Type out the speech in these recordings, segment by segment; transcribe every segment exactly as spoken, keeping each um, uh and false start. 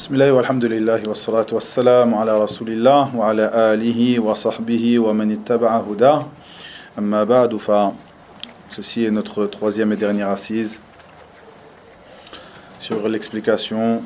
Bismillah wa alhamdulillah wa salatu wa salam ala rasulillah wa ala alihi wa sahbihi wa man ittaba'a huda. Amma ba'du, fa ceci est notre troisième et dernière assise sur l'explication,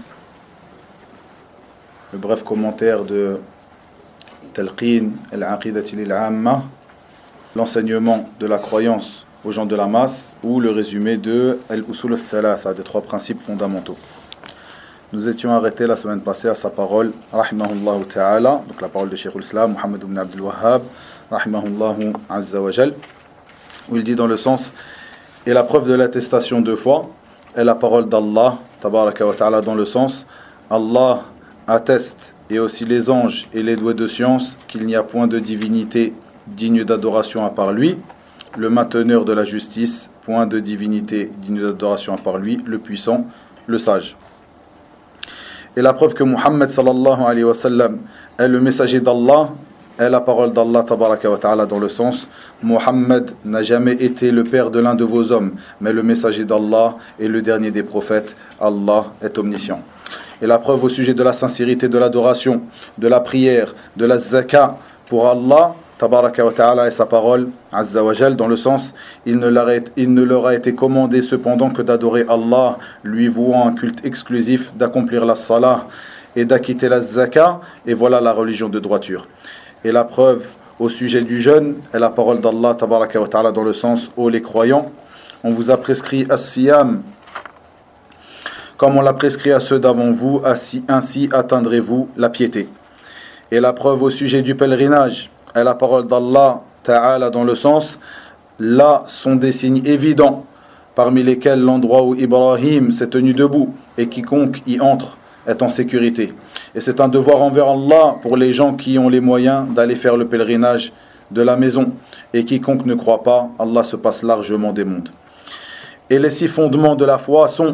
le bref commentaire de Talqin al-Aqidati lil-Amma, l'enseignement de la croyance aux gens de la masse, ou le résumé de Al-Usul al-Thalatha, des trois principes fondamentaux. Nous étions arrêtés la semaine passée à sa parole, rahimahullah ta'ala, donc la parole de Cheikh al-Islam, Muhammad ibn Abdul Wahhab, rahimahullah azza wa jal, où il dit dans le sens, et la preuve de l'attestation deux fois, est la parole d'Allah, tabaraka wa ta'ala, dans le sens, Allah atteste, et aussi les anges et les doués de science, qu'il n'y a point de divinité digne d'adoration à part lui, le mainteneur de la justice, point de divinité digne d'adoration à part lui, le puissant, le sage. Et la preuve que Muhammad sallallahu alayhi wa sallam est le messager d'Allah est la parole d'Allah tabaraka wa ta'ala, dans le sens, Muhammad n'a jamais été le père de l'un de vos hommes, mais le messager d'Allah est le dernier des prophètes. Allah est omniscient. Et la preuve au sujet de la sincérité de l'adoration, de la prière, de la zakat pour Allah tabaraka wa ta'ala et sa parole azza wa jal, dans le sens, il ne, leur a, il ne leur a été commandé cependant que d'adorer Allah, lui vouant un culte exclusif, d'accomplir la salah et d'acquitter la zakat, et voilà la religion de droiture. Et la preuve au sujet du jeûne est la parole d'Allah tabaraka wa ta'ala, dans le sens, ô les croyants, on vous a prescrit as-siyam comme on l'a prescrit à ceux d'avant vous, ainsi, ainsi atteindrez-vous la piété. Et la preuve au sujet du pèlerinage est la parole d'Allah ta'ala, dans le sens, là sont des signes évidents, parmi lesquels l'endroit où Ibrahim s'est tenu debout, et quiconque y entre est en sécurité. Et c'est un devoir envers Allah pour les gens qui ont les moyens d'aller faire le pèlerinage de la maison, et quiconque ne croit pas, Allah se passe largement des mondes. Et les six fondements de la foi sont,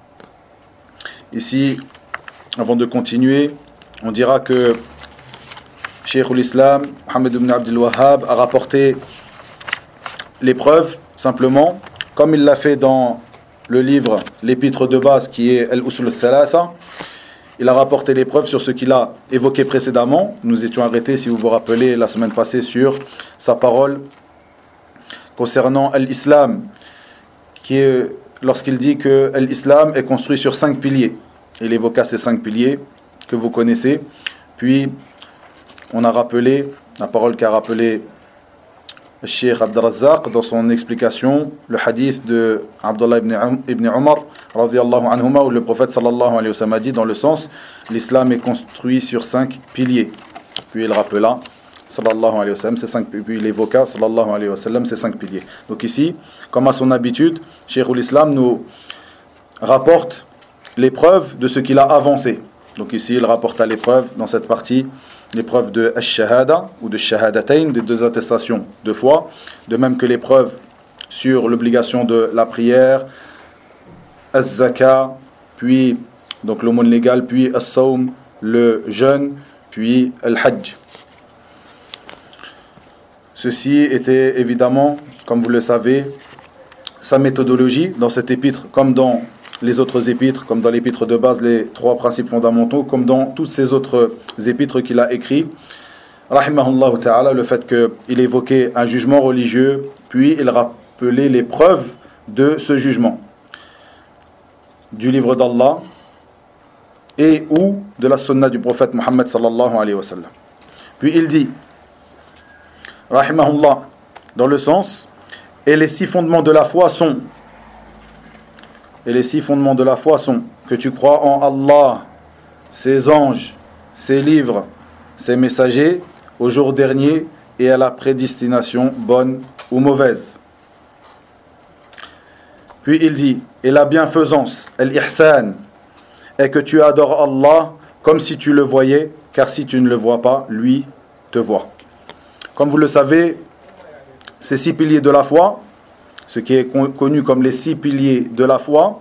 ici, avant de continuer, on dira que Cheikh al-Islam, Muhammad ibn Abdul Wahhab, a rapporté les preuves, simplement, comme il l'a fait dans le livre, l'épître de base, qui est Al-Usul al-Thalatha. Il a rapporté les preuves sur ce qu'il a évoqué précédemment. Nous étions arrêtés, si vous vous rappelez, la semaine passée, sur sa parole concernant l'islam, qui est, lorsqu'il dit que l'islam est construit sur cinq piliers. Il évoqua ces cinq piliers que vous connaissez. Puis, on a rappelé, la parole qu'a rappelé le Cheikh Abd al-Razzaq dans son explication, le hadith de Abdullah ibn, ibn Umar, radiyallahu anhuma, où le prophète sallallahu alayhi wa sallam a dit, dans le sens, l'islam est construit sur cinq piliers. Puis il rappela, sallallahu alayhi wa sallam, ces cinq, puis il évoqua, sallallahu alayhi wa sallam, ces cinq piliers. Donc ici, comme à son habitude, Cheikh al-Islam nous rapporte l'épreuve de ce qu'il a avancé. Donc ici, il rapporte à l'épreuve, dans cette partie, l'épreuve de Ash-Shahada ou de Shahadatayn, des deux attestations de foi, de même que l'épreuve sur l'obligation de la prière, Az-Zaka, puis donc l'aumône légale, puis As-Sawm, le jeûne, puis Al-Hajj. Ceci était évidemment, comme vous le savez, sa méthodologie dans cette épître, comme dans les autres épîtres, comme dans l'épître de base, les trois principes fondamentaux, comme dans toutes ces autres épîtres qu'il a écrits, rahimahullah ta'ala, le fait qu'il évoquait un jugement religieux, puis il rappelait les preuves de ce jugement du livre d'Allah et ou de la sunna du prophète Muhammad sallallahu alayhi wa sallam. Puis il dit, rahimahullah, dans le sens, et les six fondements de la foi sont, et les six fondements de la foi sont que tu crois en Allah, ses anges, ses livres, ses messagers, au jour dernier et à la prédestination bonne ou mauvaise. Puis il dit, et la bienfaisance, al-ihsan, est que tu adores Allah comme si tu le voyais, car si tu ne le vois pas, lui te voit. Comme vous le savez, ces six piliers de la foi, ce qui est connu comme les six piliers de la foi,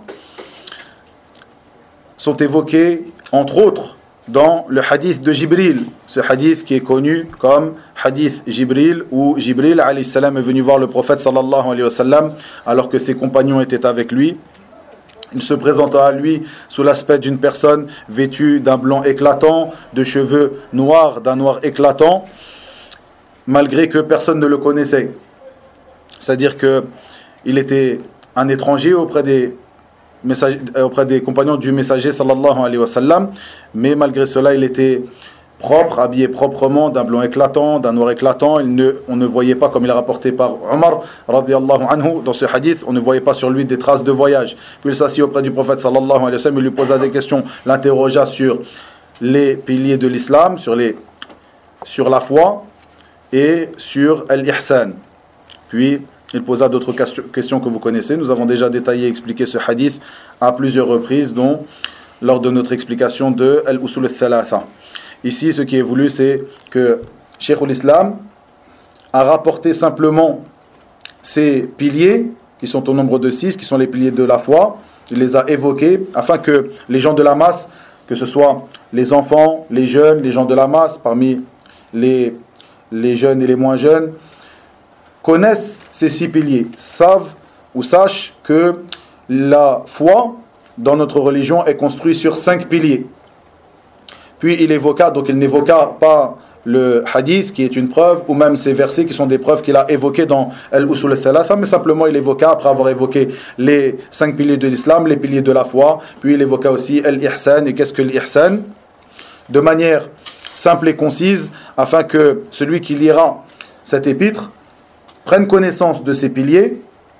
sont évoqués, entre autres, dans le hadith de Jibril. Ce hadith qui est connu comme hadith Jibril, où Jibril alayhi salam est venu voir le prophète sallallahu alayhi wa sallam, alors que ses compagnons étaient avec lui. il se présenta à lui sous l'aspect d'une personne vêtue d'un blanc éclatant, de cheveux noirs, d'un noir éclatant, malgré que personne ne le connaissait. C'est-à-dire qu'il était un étranger auprès des, messagers, auprès des compagnons du messager sallallahu alayhi wa sallam, mais malgré cela, il était propre, habillé proprement, d'un blanc éclatant, d'un noir éclatant. Il ne, on ne voyait pas, comme il est rapporté par Omar radiyallahu anhu dans ce hadith, on ne voyait pas sur lui des traces de voyage. Puis il s'assit auprès du prophète sallallahu alayhi wa sallam, il lui posa des questions, l'interrogea sur les piliers de l'islam, sur, les, sur la foi et sur al-ihsan. Puis il posa d'autres questions que vous connaissez. Nous avons déjà détaillé et expliqué ce hadith à plusieurs reprises, dont lors de notre explication de al-usul al-thalatha. Ici, ce qui est voulu, c'est que Cheikh l'Islam a rapporté simplement ces piliers, qui sont au nombre de six, qui sont les piliers de la foi. Il les a évoqués afin que les gens de la masse, que ce soit les enfants, les jeunes, les gens de la masse, parmi les, les jeunes et les moins jeunes, connaissent ces six piliers, savent ou sachent que la foi dans notre religion est construite sur cinq piliers. Puis il évoqua, donc il n'évoqua pas le hadith qui est une preuve, ou même ces versets qui sont des preuves qu'il a évoqués dans Al-Usul al-Thalatha, mais simplement il évoqua, après avoir évoqué les cinq piliers de l'islam, les piliers de la foi, puis il évoqua aussi Al-Ihsan. Et qu'est-ce que l'Ihsan? De manière simple et concise, afin que celui qui lira cet épître prenne connaissance de ces piliers.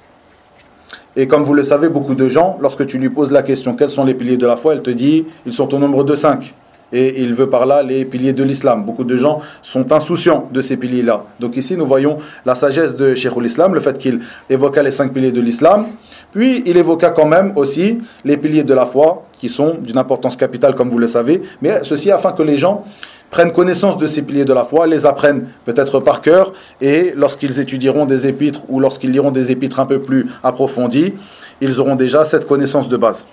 Et comme vous le savez, beaucoup de gens, lorsque tu lui poses la question quels sont les piliers de la foi, elle te dit ils sont au nombre de cinq. Et il veut par là les piliers de l'islam. Beaucoup de gens sont insouciants de ces piliers-là. Donc ici, nous voyons la sagesse de Cheikh l'Islam, le fait qu'il évoqua les cinq piliers de l'islam. Puis, il évoqua quand même aussi les piliers de la foi, qui sont d'une importance capitale, comme vous le savez. Mais ceci afin que les gens prennent connaissance de ces piliers de la foi, les apprennent peut-être par cœur, et lorsqu'ils étudieront des épîtres ou lorsqu'ils liront des épîtres un peu plus approfondies, ils auront déjà cette connaissance de base.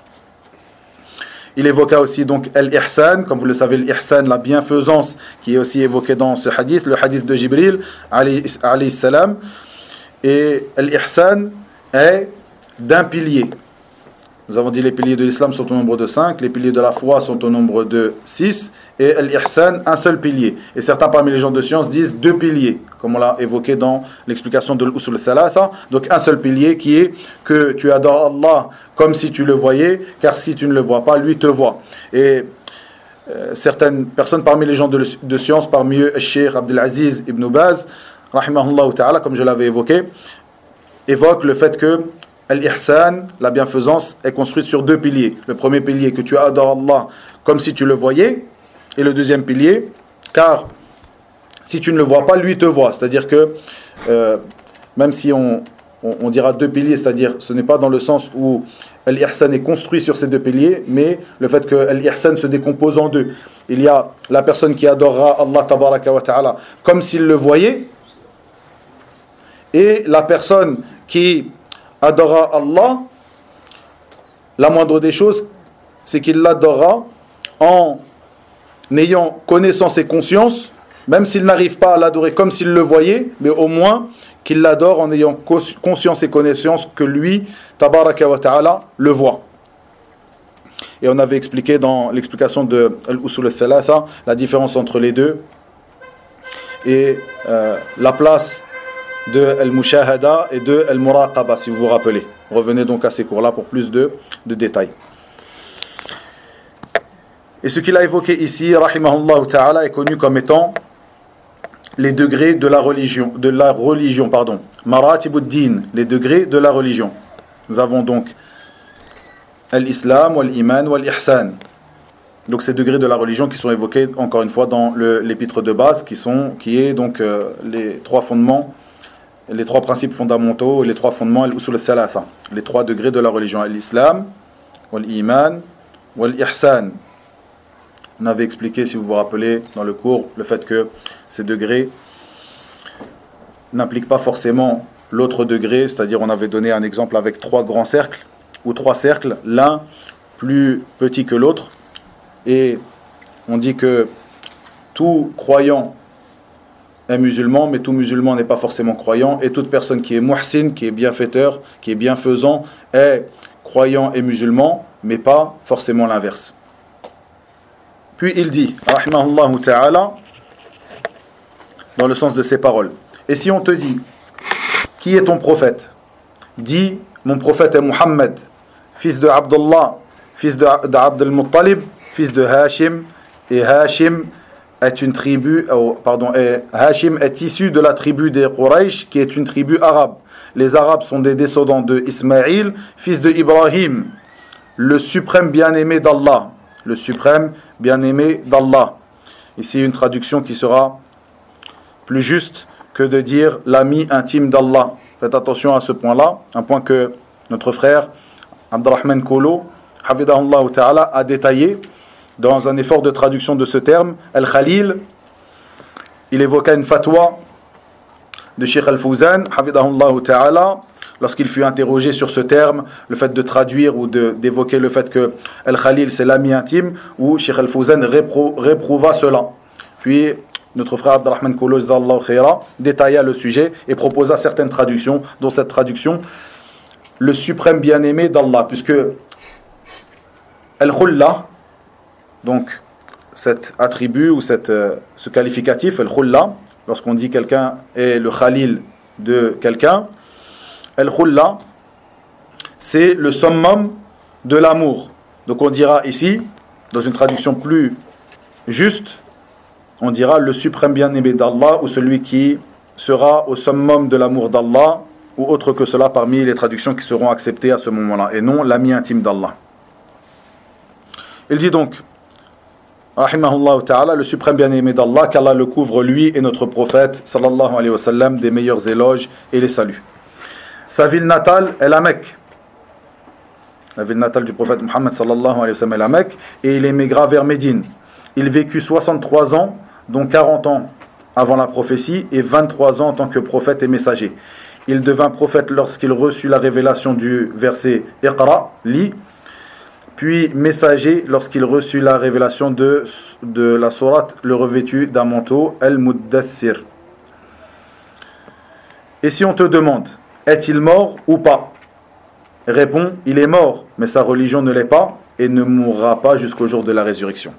Il évoqua aussi donc al-ihsan, comme vous le savez, l'ihsan, la bienfaisance, qui est aussi évoquée dans ce hadith, le hadith de Jibril, alayhi salam. Et al-ihsan est d'un pilier. Nous avons dit les piliers de l'islam sont au nombre de cinq, les piliers de la foi sont au nombre de six, et al-ihsan, un seul pilier. Et certains parmi les gens de science disent deux piliers, comme on l'a évoqué dans l'explication de l'usul al-thalatha. Donc un seul pilier qui est que tu adores Allah comme si tu le voyais, car si tu ne le vois pas, lui te voit. Et euh, certaines personnes parmi les gens de, de science, parmi eux, Cheikh Abdelaziz ibn Baz, rahimahullah ta'ala, comme je l'avais évoqué, évoquent le fait que Al-Ihsan, la bienfaisance, est construite sur deux piliers. Le premier pilier, que tu adores Allah comme si tu le voyais. Et le deuxième pilier, car si tu ne le vois pas, lui te voit. C'est-à-dire que, euh, même si on, on, on dira deux piliers, c'est-à-dire ce n'est pas dans le sens où Al-Ihsan est construit sur ces deux piliers, mais le fait que Al-Ihsan se décompose en deux. Il y a la personne qui adorera Allah tabaraka wa ta'ala comme s'il le voyait, et la personne qui adorera Allah, la moindre des choses, c'est qu'il l'adorera en ayant connaissance et conscience, même s'il n'arrive pas à l'adorer comme s'il le voyait, mais au moins qu'il l'adore en ayant conscience et connaissance que lui, tabaraka wa ta'ala, le voit. Et on avait expliqué dans l'explication de Al-Usul al-Thalatha la différence entre les deux et euh, la place de Al-Mushahada et de Al-Muraqaba, si vous vous rappelez. Revenez donc à ces cours-là pour plus de, de détails. Et ce qu'il a évoqué ici, rahimahullah ta'ala, est connu comme étant les degrés de la religion, de la religion, pardon. Maratibuddin, les degrés de la religion. Nous avons donc Al-Islam, Wal-Iman, Wal-Ihsan. Donc ces degrés de la religion qui sont évoqués, encore une fois, dans le, l'épître de base, qui, sont, qui est donc euh, les trois fondements, les trois principes fondamentaux, les trois fondements, al-usul al-thalatha, les trois degrés de la religion, l'islam, wal-iman, wal-ihsan. On avait expliqué, si vous vous rappelez, dans le cours, le fait que ces degrés n'impliquent pas forcément l'autre degré, c'est-à-dire on avait donné un exemple avec trois grands cercles, ou trois cercles, l'un plus petit que l'autre, et on dit que tout croyant est musulman, mais tout musulman n'est pas forcément croyant, et toute personne qui est muhsin, qui est bienfaiteur, qui est bienfaisant, est croyants et musulmans, mais pas forcément l'inverse. Puis il dit, rahimahullah ta'ala, dans le sens de ses paroles, et si on te dit, qui est ton prophète? Dis, mon prophète est Muhammad, fils de Abdullah, fils de d'Abd al-Muttalib, fils de Hashim, et Hashim est une tribu, oh, pardon, et Hashim est issu de la tribu des Quraysh, qui est une tribu arabe. Les Arabes sont des descendants de Ismaïl, fils de Ibrahim, le suprême bien-aimé d'Allah. Le suprême bien-aimé d'Allah. Ici, une traduction qui sera plus juste que de dire l'ami intime d'Allah. Faites attention à ce point-là, un point que notre frère Abdurrahman Kolo, hafidahullah ta'ala, a détaillé dans un effort de traduction de ce terme. Al-Khalil, il évoqua une fatwa de Cheikh Al-Fawzan, hafidahullah ta'ala, lorsqu'il fut interrogé sur ce terme, le fait de traduire ou de, d'évoquer le fait que Al-Khalil c'est l'ami intime, où Cheikh Al-Fawzan réprou, réprouva cela. Puis notre frère Abdurrahman Kolo détailla le sujet et proposa certaines traductions, dont cette traduction, le suprême bien-aimé d'Allah, puisque Al-Khulla, donc cet attribut ou cette, euh, ce qualificatif, Al-Khulla, lorsqu'on dit quelqu'un est le Khalil de quelqu'un, Al-Khulla, c'est le summum de l'amour. Donc on dira ici, dans une traduction plus juste, on dira le suprême bien-aimé d'Allah, ou celui qui sera au summum de l'amour d'Allah, ou autre que cela parmi les traductions qui seront acceptées à ce moment-là, et non l'ami intime d'Allah. Il dit donc, rahimahullah ta'ala, le suprême bien-aimé d'Allah, qu'Allah le couvre lui et notre prophète, sallallahu alayhi wa sallam, des meilleurs éloges et les saluts. Sa ville natale est la Mecque. La ville natale du prophète Muhammad sallallahu alayhi wa sallam est la Mecque, et il émigra vers Médine. Il vécut soixante-trois ans, dont quarante ans avant la prophétie, et vingt-trois ans en tant que prophète et messager. Il devint prophète lorsqu'il reçut la révélation du verset Iqra, lis, puis messager lorsqu'il reçut la révélation de, de la sourate, le revêtu d'un manteau, Al-Muddathir. Et si on te demande, est-il mort ou pas? Réponds, il est mort, mais sa religion ne l'est pas et ne mourra pas jusqu'au jour de la résurrection.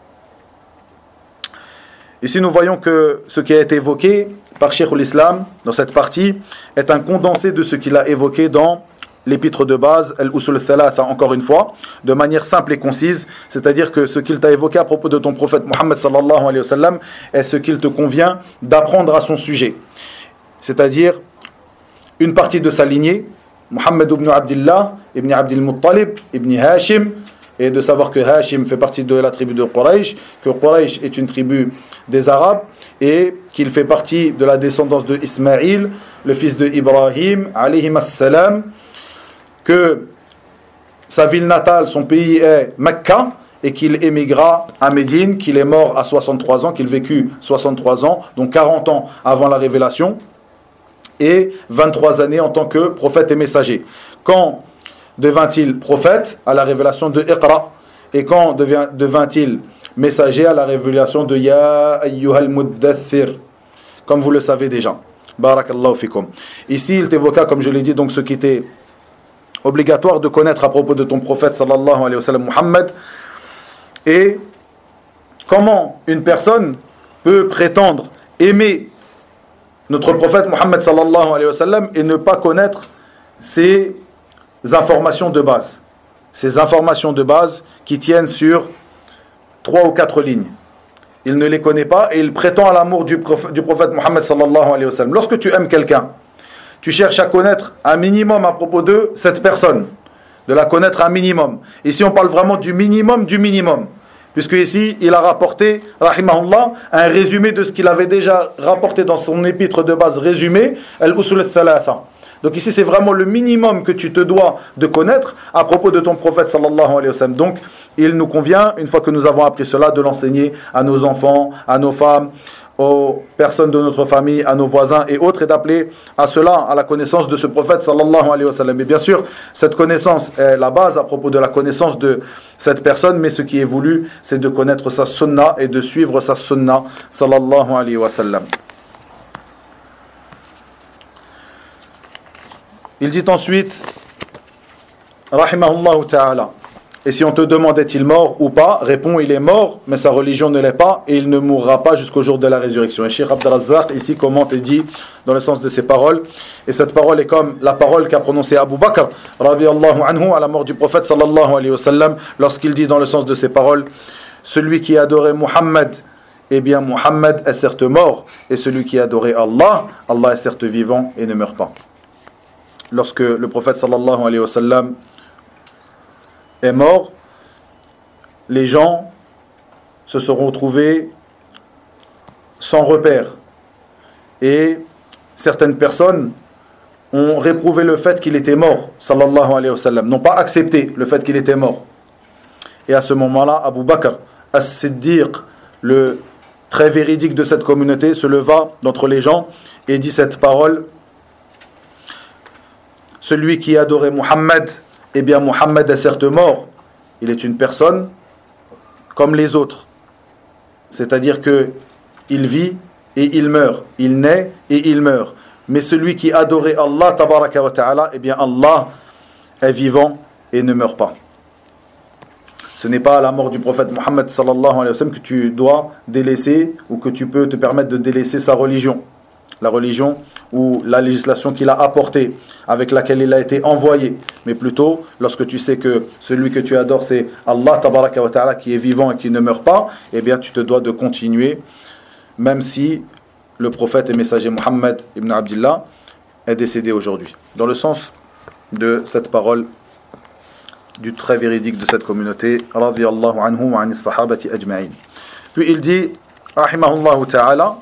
Ici, nous voyons que ce qui a été évoqué par Cheikh l'Islam dans cette partie est un condensé de ce qu'il a évoqué dans l'épître de base, Al-Usul al-Thalatha, encore une fois, de manière simple et concise, c'est-à-dire que ce qu'il t'a évoqué à propos de ton prophète Muhammad sallallahu alayhi wa sallam est ce qu'il te convient d'apprendre à son sujet. C'est-à-dire une partie de sa lignée, Muhammad ibn Abdillah, ibn Abdil Muttalib, ibn Hashim, et de savoir que Hashim fait partie de la tribu de Quraysh, que Quraysh est une tribu des Arabes, et qu'il fait partie de la descendance de Ismaïl, le fils de Ibrahim, alayhi assalam, que sa ville natale, son pays est Mecca, et qu'il émigra à Médine, qu'il est mort à soixante-trois ans, qu'il vécut soixante-trois ans, donc quarante ans avant la révélation, et vingt-trois années en tant que prophète et messager. Quand devint-il prophète? À la révélation de Iqra. Et quand devient, devint-il messager? À la révélation de Ya ayyuhal muddathir, comme vous le savez déjà. Barakallahu fikum. Ici, il t'évoqua, comme je l'ai dit, donc ce qui était obligatoire de connaître à propos de ton prophète sallallahu alayhi wa sallam Muhammad, et comment une personne peut prétendre aimer notre prophète Muhammad sallallahu alayhi wa sallam et ne pas connaître ces informations de base. Ces informations de base qui tiennent sur trois ou quatre lignes. Il ne les connaît pas et il prétend à l'amour du prophète, du prophète Muhammad sallallahu alayhi wa sallam. Lorsque tu aimes quelqu'un, tu cherches à connaître un minimum à propos de cette personne, de la connaître un minimum. Ici on parle vraiment du minimum du minimum, puisque ici il a rapporté, rahimahullah, un résumé de ce qu'il avait déjà rapporté dans son épître de base résumé, Al-Usul al-Thalatha. Donc ici c'est vraiment le minimum que tu te dois de connaître à propos de ton prophète sallallahu alayhi wa sallam. Donc il nous convient, une fois que nous avons appris cela, de l'enseigner à nos enfants, à nos femmes, aux personnes de notre famille, à nos voisins et autres, et d'appeler à cela, à la connaissance de ce prophète sallallahu alayhi wa sallam. Et bien sûr, cette connaissance est la base à propos de la connaissance de cette personne, mais ce qui est voulu, c'est de connaître sa sunna et de suivre sa sunna sallallahu alayhi wa sallam. Il dit ensuite, rahimahullah ta'ala, et si on te demande est-il mort ou pas, réponds il est mort, mais sa religion ne l'est pas, et il ne mourra pas jusqu'au jour de la résurrection. Et Cheikh Abd al-Razzaq ici commente et dit dans le sens de ces paroles, et cette parole est comme la parole qu'a prononcée Abu Bakr radiyallahu anhu à la mort du prophète sallallahu alayhi wa sallam, lorsqu'il dit dans le sens de ces paroles, celui qui adorait Muhammad, eh bien Muhammad est certes mort, et celui qui adorait Allah, Allah est certes vivant et ne meurt pas. Lorsque le prophète sallallahu alayhi wa sallam est mort, les gens se seront trouvés sans repère. Et certaines personnes ont réprouvé le fait qu'il était mort, sallallahu alayhi wa sallam, n'ont pas accepté le fait qu'il était mort. Et à ce moment-là, Abu Bakr as-Siddiq, le très véridique de cette communauté, se leva d'entre les gens et dit cette parole: celui qui adorait Muhammad, eh bien Muhammad est certes mort, il est une personne comme les autres. C'est-à-dire que il vit et il meurt, il naît et il meurt. Mais celui qui adorait Allah, tabaraka wa ta'ala, eh bien Allah est vivant et ne meurt pas. Ce n'est pas à la mort du prophète Muhammad sallallahu alayhi wa sallam que tu dois délaisser ou que tu peux te permettre de délaisser sa religion. La religion ou la législation qu'il a apportée, avec laquelle il a été envoyé, mais plutôt lorsque tu sais que celui que tu adores c'est Allah tabaraka wa ta'ala qui est vivant et qui ne meurt pas, eh bien tu te dois de continuer, même si le prophète et messager Muhammad ibn Abdillah est décédé aujourd'hui. Dans le sens de cette parole du très véridique de cette communauté, radiyallahu anhu wa anis sahabati ajma'in. Puis il dit, rahimahullahu ta'ala,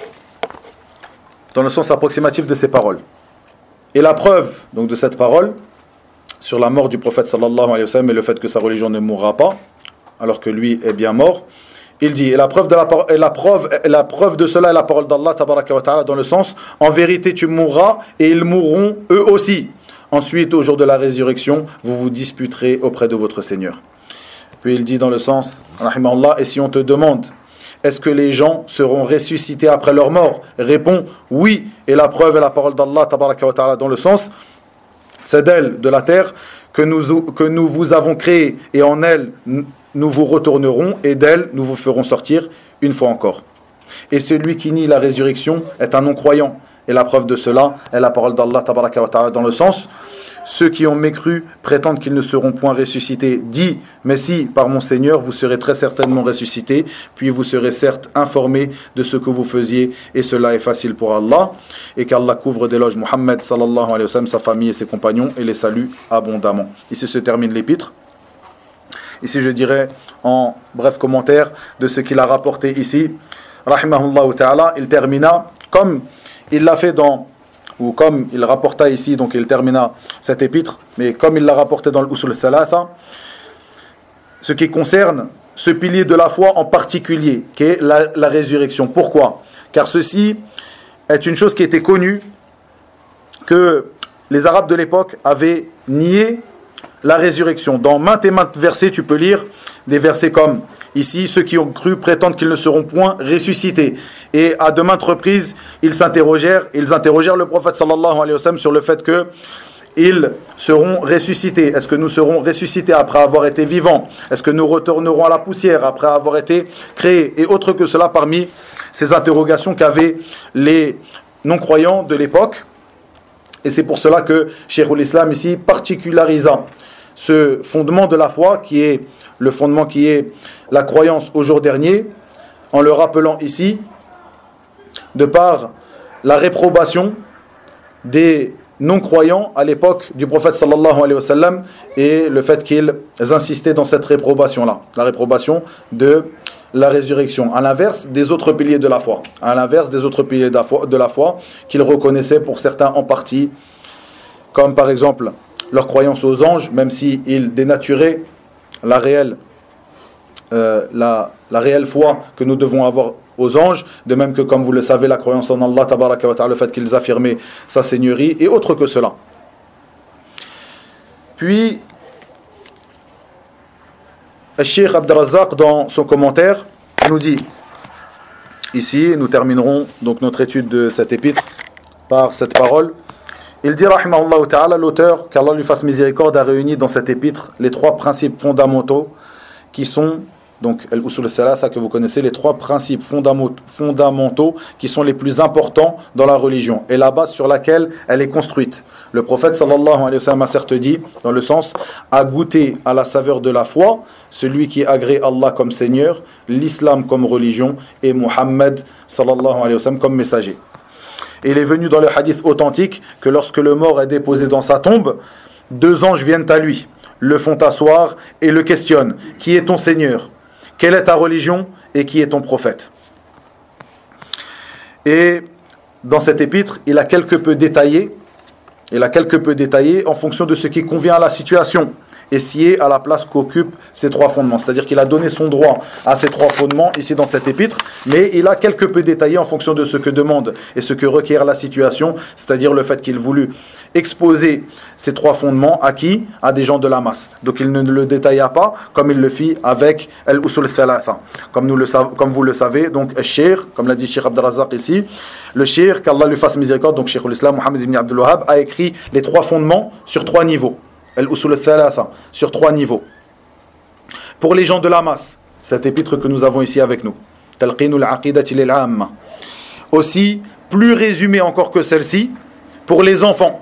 dans le sens approximatif de ces paroles. Et la preuve donc de cette parole sur la mort du prophète sallallahu alayhi wa sallam et le fait que sa religion ne mourra pas alors que lui est bien mort, il dit, et la preuve de, la, et la preuve, et la preuve de cela est la parole d'Allah tabaraka wa ta'ala, dans le sens, en vérité tu mourras et ils mourront eux aussi. Ensuite, au jour de la résurrection, vous vous disputerez auprès de votre Seigneur. Puis il dit dans le sens, rahimahullah, et si on te demande, est-ce que les gens seront ressuscités après leur mort? Réponds, oui. Et la preuve est la parole d'Allah tabaraka wa ta'ala, dans le sens, c'est d'elle, de la terre, que nous, que nous vous avons créé, et en elle, nous vous retournerons, et d'elle, nous vous ferons sortir une fois encore. Et celui qui nie la résurrection est un non-croyant. Et la preuve de cela est la parole d'Allah tabaraka wa ta'ala, dans le sens, ceux qui ont mécru prétendent qu'ils ne seront point ressuscités. Dis, mais si, par mon Seigneur, vous serez très certainement ressuscités, puis vous serez certes informés de ce que vous faisiez, et cela est facile pour Allah, et qu'Allah couvre d'éloges Muhammad sallallahu alayhi wa sallam, sa famille et ses compagnons, et les salue abondamment. Ici se termine l'épître. Ici je dirais, en bref commentaire de ce qu'il a rapporté ici, rahimahullah ta'ala, il termina comme il l'a fait dans, ou comme il rapporta ici, donc il termina cet épître, mais comme il l'a rapporté dans l'Usul Thalatha, ce qui concerne ce pilier de la foi en particulier, qui est la, la résurrection. Pourquoi? Car ceci est une chose qui était connue, que les Arabes de l'époque avaient nié la résurrection. Dans maintes et maintes versets, tu peux lire des versets comme ici, ceux qui ont cru prétendent qu'ils ne seront point ressuscités. Et à de maintes reprises, ils s'interrogèrent, ils interrogèrent le prophète sallallahu alayhi wa sallam sur le fait que ils seront ressuscités. Est-ce que nous serons ressuscités après avoir été vivants? Est-ce que nous retournerons à la poussière après avoir été créés? Et autre que cela, parmi ces interrogations qu'avaient les non-croyants de l'époque. Et c'est pour cela que Cheikhul Islam ici particularisa ce fondement de la foi, qui est le fondement qui est la croyance au jour dernier, en le rappelant ici, de par la réprobation des non-croyants à l'époque du prophète sallallahu alayhi wa sallam, et le fait qu'ils insistaient dans cette réprobation-là, la réprobation de la résurrection, à l'inverse des autres piliers de la foi, à l'inverse des autres piliers de la foi, de la foi qu'ils reconnaissaient pour certains en partie, comme par exemple leur croyance aux anges, même s'ils dénaturaient la réelle, euh, la, la réelle foi que nous devons avoir aux anges, de même que, comme vous le savez, la croyance en Allah tabaraka wa ta'ala, le fait qu'ils affirmaient sa seigneurie, et autre que cela. Puis Cheikh Abd al-Razzaq, dans son commentaire, nous dit, ici, nous terminerons donc notre étude de cet épître par cette parole. Il dit, rahimahullah ta'ala, l'auteur, qu'Allah lui fasse miséricorde, a réuni dans cet épître les trois principes fondamentaux qui sont, donc, al-usul al-thalatha que vous connaissez, les trois principes fondamentaux qui sont les plus importants dans la religion et la base sur laquelle elle est construite. Le prophète sallallahu alayhi wa sallam a certes dit, dans le sens, à goûter à la saveur de la foi, celui qui agrée Allah comme Seigneur, l'islam comme religion et Muhammad sallallahu alayhi wa sallam comme messager. Et il est venu dans le hadith authentique que lorsque le mort est déposé dans sa tombe, deux anges viennent à lui, le font asseoir et le questionnent. Qui est ton Seigneur ? Quelle est ta religion et qui est ton prophète ? Et dans cet épître, il a quelque peu détaillé, il a quelque peu détaillé en fonction de ce qui convient à la situation et scié à la place qu'occupent ces trois fondements. C'est-à-dire qu'il a donné son droit à ces trois fondements ici dans cet épître, mais il a quelque peu détaillé en fonction de ce que demande et ce que requiert la situation, c'est-à-dire le fait qu'il voulut exposer ces trois fondements à qui ? À des gens de la masse. Donc il ne le détailla pas comme il le fit avec al-usul al-thalatha. Comme, nous le sav- comme vous le savez, donc al-Cheikh, comme l'a dit Cheikh Abd al-Razzaq ici, le Cheikh, qu'Allah lui fasse miséricorde, donc Cheikh al-Islam Mohammed ibn Abdul Wahhab, a écrit les trois fondements sur trois niveaux. Al-usul al-thalatha, sur trois niveaux. Pour les gens de la masse, cet épître que nous avons ici avec nous, Talqinul aqidati lil amma. Aussi, plus résumé encore que celle-ci, pour les enfants.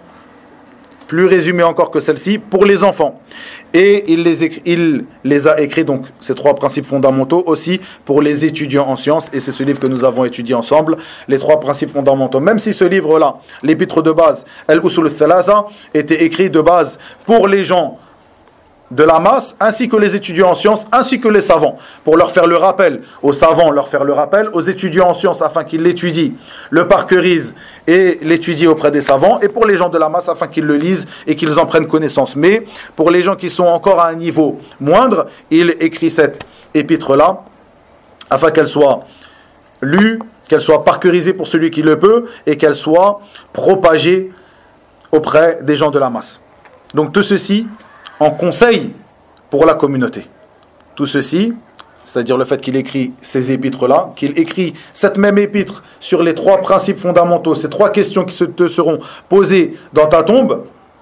Plus résumé encore que celle-ci, pour les enfants. Et il les, écrit, il les a écrits, donc, ces trois principes fondamentaux, aussi pour les étudiants en sciences, et c'est ce livre que nous avons étudié ensemble, les trois principes fondamentaux. Même si ce livre-là, l'épître de base, Al-Usul al-Thalatha, était écrit de base pour les gens de la masse, ainsi que les étudiants en sciences, ainsi que les savants, pour leur faire le rappel, aux savants leur faire le rappel, aux étudiants en sciences afin qu'ils l'étudient, le parquerisent et l'étudient auprès des savants, et pour les gens de la masse afin qu'ils le lisent et qu'ils en prennent connaissance. Mais pour les gens qui sont encore à un niveau moindre, il écrit cette épître-là afin qu'elle soit lue, qu'elle soit parquerisée pour celui qui le peut et qu'elle soit propagée auprès des gens de la masse. Donc tout ceci en conseil pour la communauté. Tout ceci, c'est-à-dire le fait qu'il écrit ces épîtres-là, qu'il écrit cette même épître sur les trois principes fondamentaux, ces trois questions qui se te seront posées dans ta tombe,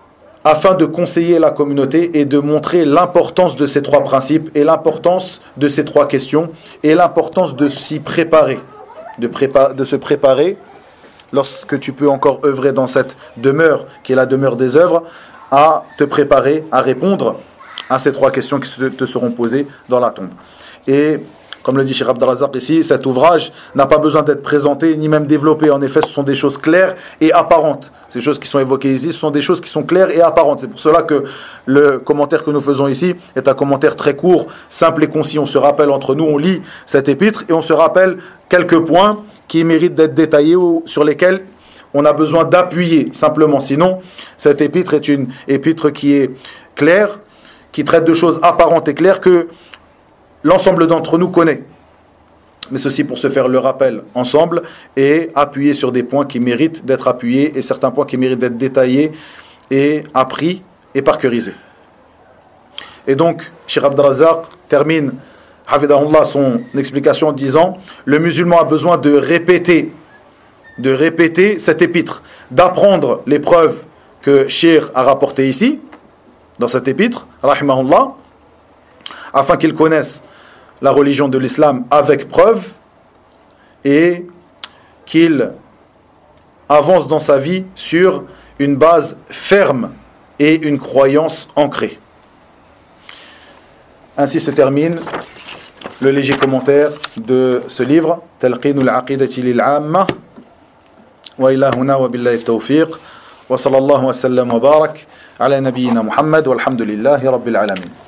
afin de conseiller la communauté et de montrer l'importance de ces trois principes et l'importance de ces trois questions et l'importance de s'y préparer, de, prépa- de se préparer lorsque tu peux encore œuvrer dans cette demeure qui est la demeure des œuvres, à te préparer à répondre à ces trois questions qui te seront posées dans la tombe. Et comme le dit Cheikh Abd al-Razzaq ici, cet ouvrage n'a pas besoin d'être présenté ni même développé. En effet, ce sont des choses claires et apparentes. Ces choses qui sont évoquées ici, ce sont des choses qui sont claires et apparentes. C'est pour cela que le commentaire que nous faisons ici est un commentaire très court, simple et concis. On se rappelle entre nous, on lit cet épître et on se rappelle quelques points qui méritent d'être détaillés ou sur lesquels on a besoin d'appuyer simplement. Sinon, cette épître est une épître qui est claire, qui traite de choses apparentes et claires que l'ensemble d'entre nous connaît. Mais ceci pour se faire le rappel ensemble et appuyer sur des points qui méritent d'être appuyés et certains points qui méritent d'être détaillés et appris et parquerisés. Et donc, Cheikh Abd al-Razzaq termine, hafidahullah, son explication en disant « Le musulman a besoin de répéter de répéter cet épître, d'apprendre les preuves que Cheikh a rapportées ici, dans cet épître, rahimahullah, afin qu'il connaisse la religion de l'islam avec preuve et qu'il avance dans sa vie sur une base ferme et une croyance ancrée. Ainsi se termine le léger commentaire de ce livre, Talqinul aqidati lil amma. وإلى هنا وبالله التوفيق وصلى الله وسلم وبارك على نبينا محمد والحمد لله رب العالمين.